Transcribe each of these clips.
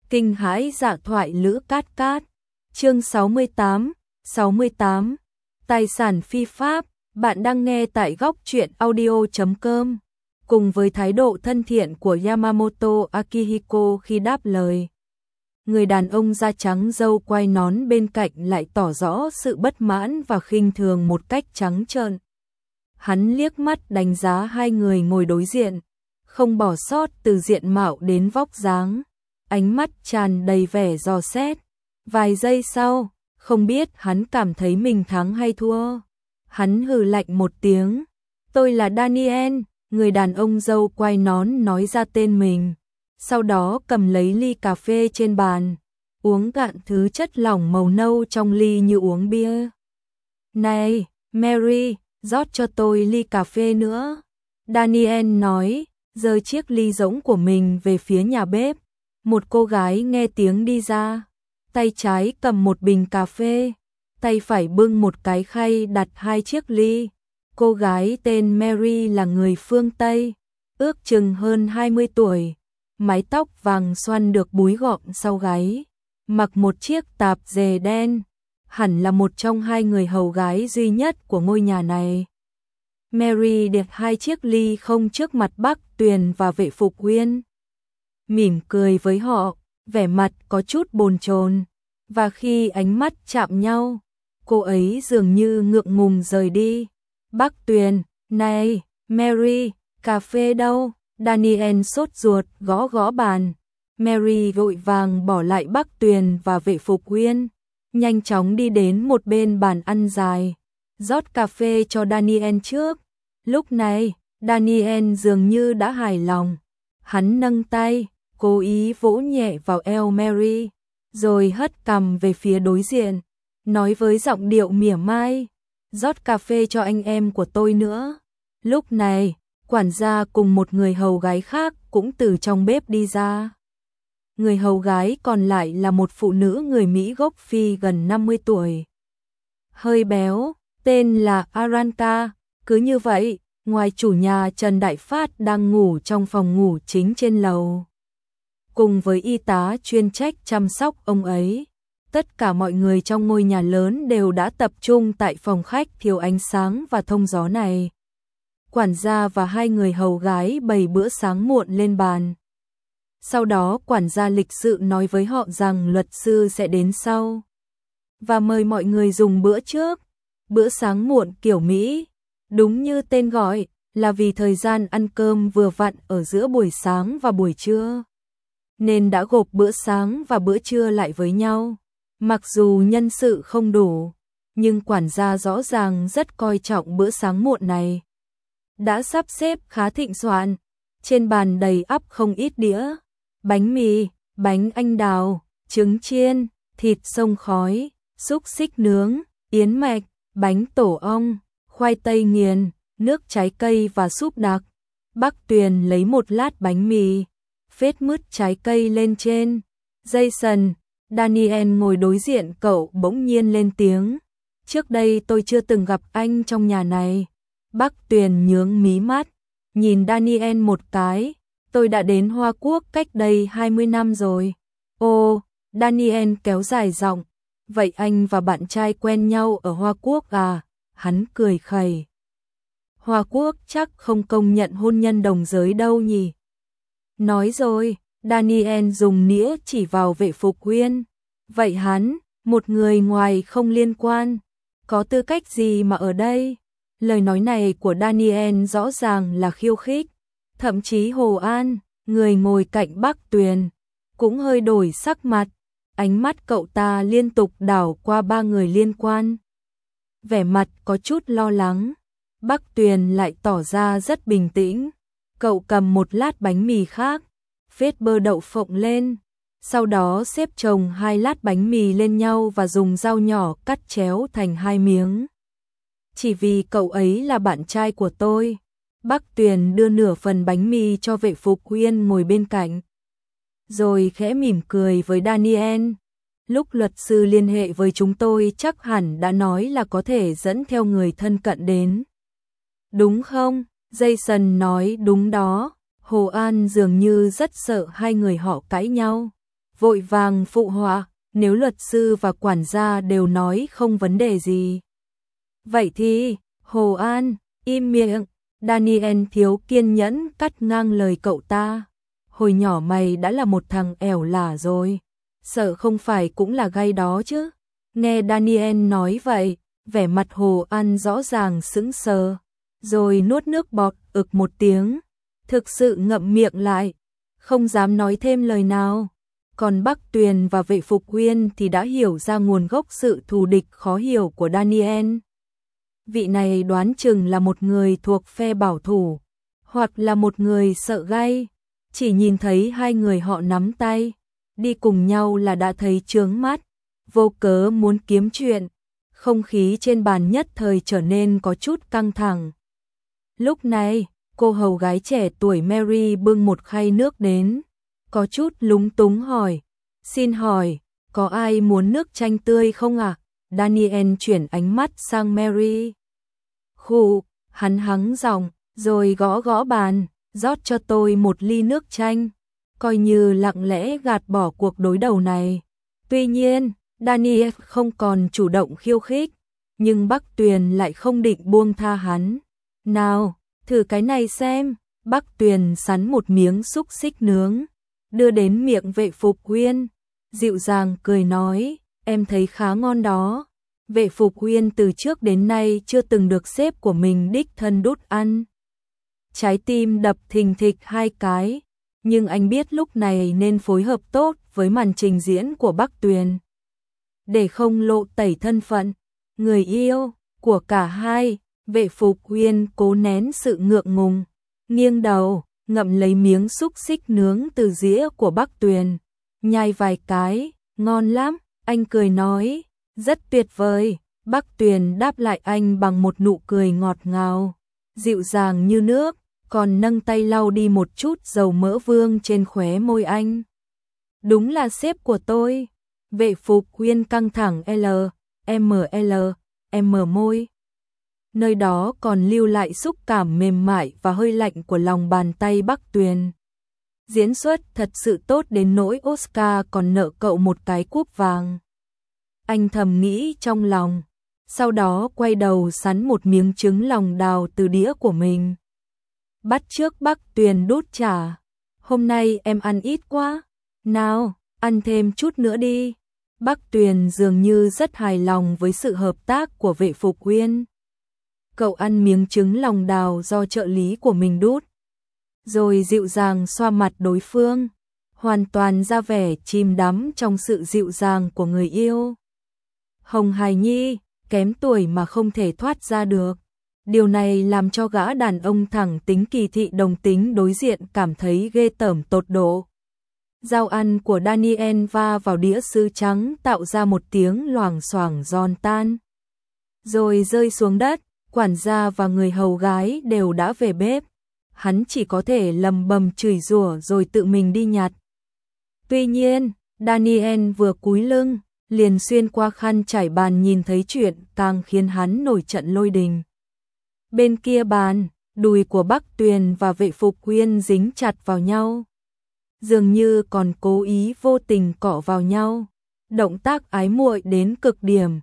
Kinh hãi dạ thoại Lữ Cát Cát. Chương 68. Tài sản phi pháp. Bạn đang nghe tại góc truyện audio.com. Cùng với thái độ thân thiện của Yamamoto Akihiko khi đáp lời, người đàn ông da trắng râu quai nón bên cạnh lại tỏ rõ sự bất mãn và khinh thường một cách trắng trợn. Hắn liếc mắt đánh giá hai người ngồi đối diện, không bỏ sót từ diện mạo đến vóc dáng, ánh mắt tràn đầy vẻ dò xét. Vài giây sau, không biết hắn cảm thấy mình thắng hay thua. Hắn hừ lạnh một tiếng. Tôi là Daniel, người đàn ông râu quai nón nói ra tên mình. Sau đó cầm lấy ly cà phê trên bàn, uống cạn thứ chất lỏng màu nâu trong ly như uống bia. Này, Mary, rót cho tôi ly cà phê nữa. Daniel nói, giơ chiếc ly rỗng của mình về phía nhà bếp. Một cô gái nghe tiếng đi ra, tay trái cầm một bình cà phê, tay phải bưng một cái khay đặt hai chiếc ly. Cô gái tên Mary là người phương Tây, ước chừng hơn 20 tuổi, mái tóc vàng xoăn được búi gọn sau gáy, mặc một chiếc tạp dề đen, hẳn là một trong hai người hầu gái duy nhất của ngôi nhà này. Mary đặt hai chiếc ly không trước mặt Bắc Tuyền và Vệ Phục Uyên, mỉm cười với họ, vẻ mặt có chút bồn chồn, và khi ánh mắt chạm nhau, cô ấy dường như ngượng ngùng rời đi. Bắc Tuyền, này, Mary, cà phê đâu? Daniel sốt ruột gõ gõ bàn. Mary vội vàng bỏ lại Bắc Tuyền và Vệ Phục Uyên, nhanh chóng đi đến một bên bàn ăn dài, rót cà phê cho Daniel trước. Lúc này, Daniel dường như đã hài lòng. Hắn nâng tay, cố ý vỗ nhẹ vào eo Mary, rồi hất cằm về phía đối diện, nói với giọng điệu mỉa mai, rót cà phê cho anh em của tôi nữa. Lúc này, quản gia cùng một người hầu gái khác cũng từ trong bếp đi ra. Người hầu gái còn lại là một phụ nữ người Mỹ gốc Phi gần 50 tuổi. Hơi béo, tên là Aranka. Cứ như vậy, ngoài chủ nhà Trần Đại Phát đang ngủ trong phòng ngủ chính trên lầu, cùng với y tá chuyên trách chăm sóc ông ấy, tất cả mọi người trong ngôi nhà lớn đều đã tập trung tại phòng khách thiếu ánh sáng và thông gió này. Quản gia và hai người hầu gái bày bữa sáng muộn lên bàn. Sau đó quản gia lịch sự nói với họ rằng luật sư sẽ đến sau và mời mọi người dùng bữa trước. Bữa sáng muộn kiểu Mỹ, đúng như tên gọi, là vì thời gian ăn cơm vừa vặn ở giữa buổi sáng và buổi trưa, nên đã gộp bữa sáng và bữa trưa lại với nhau. Mặc dù nhân sự không đủ, nhưng quản gia rõ ràng rất coi trọng bữa sáng muộn này. Đã sắp xếp khá thịnh soạn, trên bàn đầy ắp không ít đĩa, bánh mì, bánh anh đào, trứng chiên, thịt xông khói, xúc xích nướng, yến mạch, bánh tổ ong, khoai tây nghiền, nước trái cây và súp đặc. Bắc Tuyền lấy một lát bánh mì, phết mứt trái cây lên trên. Jason, Daniel ngồi đối diện cậu bỗng nhiên lên tiếng. Trước đây tôi chưa từng gặp anh trong nhà này. Bắc Tuyền nhướng mí mắt, nhìn Daniel một cái. Tôi đã đến Hoa Quốc cách đây 20 năm rồi. Ồ, Daniel kéo dài giọng. Vậy anh và bạn trai quen nhau ở Hoa Quốc à? Hắn cười khẩy. Hoa Quốc chắc không công nhận hôn nhân đồng giới đâu nhỉ? Nói rồi, Daniel dùng nĩa chỉ vào Vệ Phục Uyên. Vậy hắn, một người ngoài không liên quan, có tư cách gì mà ở đây? Lời nói này của Daniel rõ ràng là khiêu khích. Thậm chí Hồ An, người ngồi cạnh Bắc Tuyền, cũng hơi đổi sắc mặt. Ánh mắt cậu ta liên tục đảo qua ba người liên quan, vẻ mặt có chút lo lắng. Bắc Tuyền lại tỏ ra rất bình tĩnh. Cậu cầm một lát bánh mì khác, phết bơ đậu phộng lên, sau đó xếp chồng hai lát bánh mì lên nhau và dùng dao nhỏ cắt chéo thành hai miếng. Chỉ vì cậu ấy là bạn trai của tôi. Bắc Tuyền đưa nửa phần bánh mì cho Vệ Phục Uyên ngồi bên cạnh, rồi khẽ mỉm cười với Daniel. Lúc luật sư liên hệ với chúng tôi chắc hẳn đã nói là có thể dẫn theo người thân cận đến. Đúng không? Jason nói đúng đó. Hồ An dường như rất sợ hai người họ cãi nhau. vội vàng phụ họa, nếu luật sư và quản gia đều nói không vấn đề gì. Vậy thì, Hồ An, im miệng, Daniel thiếu kiên nhẫn cắt ngang lời cậu ta. Hồi nhỏ mày đã là một thằng ẻo lả rồi, sợ không phải cũng là gai đó chứ. Nghe Daniel nói vậy, vẻ mặt Hồ An rõ ràng sững sờ, rồi nuốt nước bọt ực một tiếng, thực sự ngậm miệng lại, không dám nói thêm lời nào. Còn Bắc Tuyền và Vệ Phục Uyên thì đã hiểu ra nguồn gốc sự thù địch khó hiểu của Daniel. Vị này đoán chừng là một người thuộc phe bảo thủ, hoặc là một người sợ gay. Chỉ nhìn thấy hai người họ nắm tay, đi cùng nhau là đã thấy chướng mắt, vô cớ muốn kiếm chuyện. Không khí trên bàn nhất thời trở nên có chút căng thẳng. Lúc này, cô hầu gái trẻ tuổi Mary bưng một khay nước đến, có chút lúng túng hỏi, xin hỏi, có ai muốn nước chanh tươi không ạ? Daniel chuyển ánh mắt sang Mary. Khụ, hắn hắng giọng, rồi gõ gõ bàn, rót cho tôi một ly nước chanh, coi như lặng lẽ gạt bỏ cuộc đối đầu này. Tuy nhiên, Daniel không còn chủ động khiêu khích, nhưng Bắc Tuyền lại không định buông tha hắn. Nào, thử cái này xem. Bắc Tuyền sắn một miếng xúc xích nướng, đưa đến miệng Vệ Phục Uyên, dịu dàng cười nói, em thấy khá ngon đó. Vệ Phục Uyên từ trước đến nay chưa từng được sếp của mình đích thân đút ăn. Trái tim đập thình thịch hai cái, nhưng anh biết lúc này nên phối hợp tốt với màn trình diễn của Bắc Tuyền, để không lộ tẩy thân phận người yêu của cả hai. Vệ Phục Uyên cố nén sự ngượng ngùng, nghiêng đầu, ngậm lấy miếng xúc xích nướng từ dĩa của Bắc Tuyền, nhai vài cái, ngon lắm, anh cười nói, rất tuyệt vời. Bắc Tuyền đáp lại anh bằng một nụ cười ngọt ngào, dịu dàng như nước, còn nâng tay lau đi một chút dầu mỡ vương trên khóe môi anh. Đúng là sếp của tôi. Vệ Phục Uyên căng thẳng môi. Nơi đó còn lưu lại xúc cảm mềm mại và hơi lạnh của lòng bàn tay Bắc Tuyền. Diễn xuất thật sự tốt đến nỗi Oscar còn nợ cậu một cái cúp vàng. Anh thầm nghĩ trong lòng, sau đó quay đầu sắn một miếng trứng lòng đào từ đĩa của mình. Bắt chước Bắc Tuyền đút trả. Hôm nay em ăn ít quá. Nào, ăn thêm chút nữa đi. Bắc Tuyền dường như rất hài lòng với sự hợp tác của Vệ Phục Uyên. Cậu ăn miếng trứng lòng đào do trợ lý của mình đút, rồi dịu dàng xoa mặt đối phương, hoàn toàn ra vẻ chìm đắm trong sự dịu dàng của người yêu. Hồng hài nhi, kém tuổi mà không thể thoát ra được. Điều này làm cho gã đàn ông thẳng tính kỳ thị đồng tính đối diện cảm thấy ghê tởm tột độ. Dao ăn của Daniel va vào đĩa sứ trắng tạo ra một tiếng loảng xoảng giòn tan, rồi rơi xuống đất. Quản gia và người hầu gái đều đã về bếp. Hắn chỉ có thể lầm bầm chửi rủa rồi tự mình đi nhặt. Tuy nhiên, Daniel vừa cúi lưng, liền xuyên qua khăn trải bàn nhìn thấy chuyện càng khiến hắn nổi trận lôi đình. Bên kia bàn, đùi của Bắc Tuyền và Vệ Phục Uyên dính chặt vào nhau, dường như còn cố ý vô tình cọ vào nhau. Động tác ái muội đến cực điểm.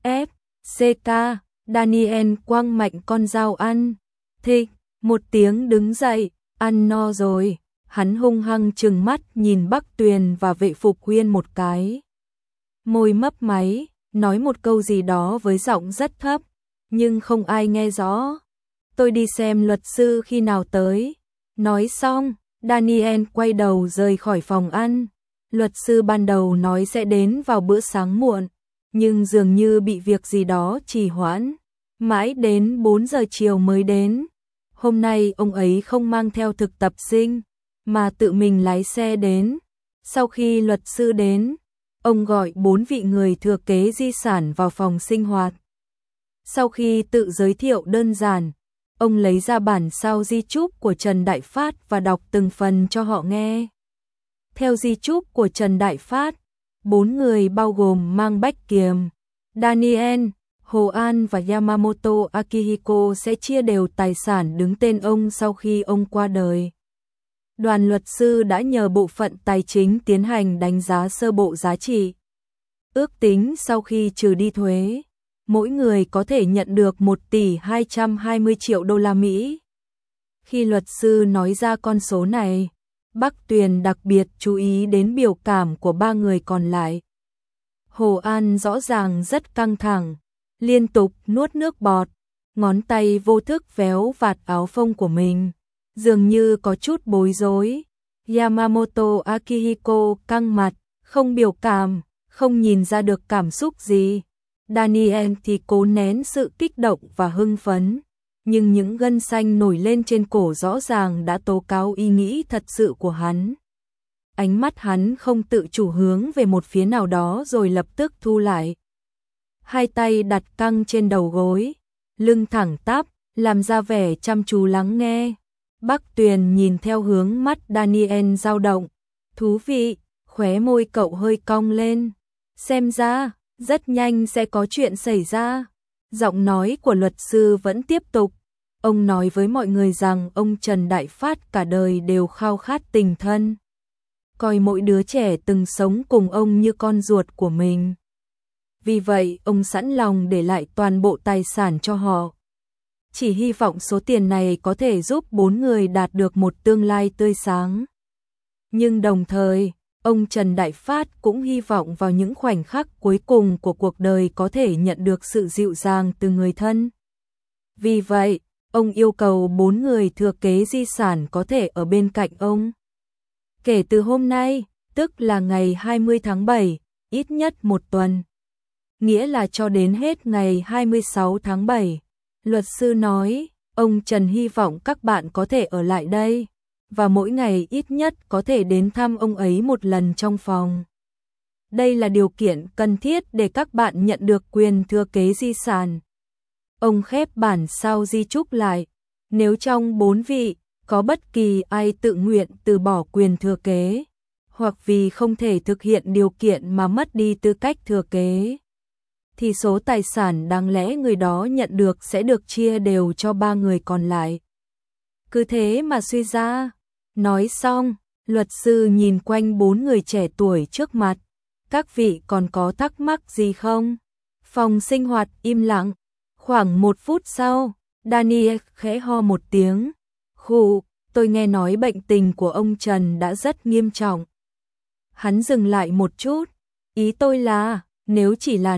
FCK, Daniel quăng mạnh con dao ăn. Thịch, một tiếng đứng dậy, ăn no rồi. Hắn hung hăng trừng mắt nhìn Bắc Tuyền và Vệ Phục Uyên một cái. Môi mấp máy, nói một câu gì đó với giọng rất thấp, nhưng không ai nghe rõ. Tôi đi xem luật sư khi nào tới. Nói xong, Daniel quay đầu rời khỏi phòng ăn. Luật sư ban đầu nói sẽ đến vào bữa sáng muộn, nhưng dường như bị việc gì đó trì hoãn, mãi đến 4 giờ chiều mới đến. Hôm nay ông ấy không mang theo thực tập sinh, mà tự mình lái xe đến. Sau khi luật sư đến, ông gọi 4 vị người thừa kế di sản vào phòng sinh hoạt. Sau khi tự giới thiệu đơn giản, ông lấy ra bản sao di chúc của Trần Đại Phát và đọc từng phần cho họ nghe. Theo di chúc của Trần Đại Phát, 4 người bao gồm Mang Bách Kiềm, Daniel, Hồ An và Yamamoto Akihiko sẽ chia đều tài sản đứng tên ông sau khi ông qua đời. Đoàn luật sư đã nhờ bộ phận tài chính tiến hành đánh giá sơ bộ giá trị. Ước tính sau khi trừ đi thuế, mỗi người có thể nhận được 1 tỷ 220 triệu đô la Mỹ. Khi luật sư nói ra con số này, Bắc Tuyền đặc biệt chú ý đến biểu cảm của 3 người còn lại. Hồ An rõ ràng rất căng thẳng, liên tục nuốt nước bọt, ngón tay vô thức véo vạt áo phông của mình, dường như có chút bối rối. Yamamoto Akihiko căng mặt, không biểu cảm, không nhìn ra được cảm xúc gì. Daniel thì cố nén sự kích động và hưng phấn, nhưng những gân xanh nổi lên trên cổ rõ ràng đã tố cáo ý nghĩ thật sự của hắn. Ánh mắt hắn không tự chủ hướng về một phía nào đó rồi lập tức thu lại. Hai tay đặt căng trên đầu gối, lưng thẳng tắp, làm ra vẻ chăm chú lắng nghe. Bắc Tuyền nhìn theo hướng mắt Daniel dao động. Thú vị, khóe môi cậu hơi cong lên. Xem ra, rất nhanh sẽ có chuyện xảy ra. Giọng nói của luật sư vẫn tiếp tục. Ông nói với mọi người rằng ông Trần Đại Phát cả đời đều khao khát tình thân, coi mỗi đứa trẻ từng sống cùng ông như con ruột của mình. Vì vậy, ông sẵn lòng để lại toàn bộ tài sản cho họ. Chỉ hy vọng số tiền này có thể giúp 4 người đạt được một tương lai tươi sáng. Nhưng đồng thời, ông Trần Đại Phát cũng hy vọng vào những khoảnh khắc cuối cùng của cuộc đời có thể nhận được sự dịu dàng từ người thân. Vì vậy, ông yêu cầu 4 người thừa kế di sản có thể ở bên cạnh ông. Kể từ hôm nay, tức là ngày 20 tháng 7, ít nhất một tuần. Nghĩa là cho đến hết ngày 26 tháng 7. Luật sư nói, ông Trần hy vọng các bạn có thể ở lại đây, và mỗi ngày ít nhất có thể đến thăm ông ấy một lần trong phòng. Đây là điều kiện cần thiết để các bạn nhận được quyền thừa kế di sản. Ông khép bản sao di chúc lại, nếu trong 4 vị, có bất kỳ ai tự nguyện từ bỏ quyền thừa kế, hoặc vì không thể thực hiện điều kiện mà mất đi tư cách thừa kế, thì số tài sản đáng lẽ người đó nhận được sẽ được chia đều cho 3 người còn lại. Cứ thế mà suy ra. Nói xong, luật sư nhìn quanh 4 người trẻ tuổi trước mặt. Các vị còn có thắc mắc gì không? Phòng sinh hoạt im lặng. Khoảng 1 phút sau, Daniel khẽ ho một tiếng. Khụ, tôi nghe nói bệnh tình của ông Trần đã rất nghiêm trọng. Hắn dừng lại một chút. Ý tôi là, chỉ là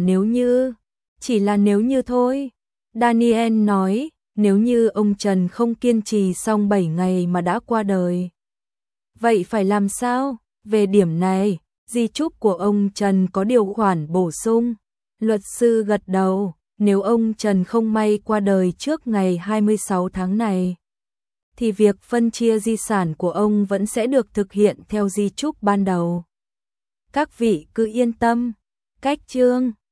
nếu như thôi. Daniel nói, nếu như ông Trần không kiên trì xong 7 ngày mà đã qua đời. Vậy phải làm sao? Về điểm này, di chúc của ông Trần có điều khoản bổ sung. Luật sư gật đầu, nếu ông Trần không may qua đời trước ngày 26 tháng này, thì việc phân chia di sản của ông vẫn sẽ được thực hiện theo di chúc ban đầu. Các vị cứ yên tâm. Cách chương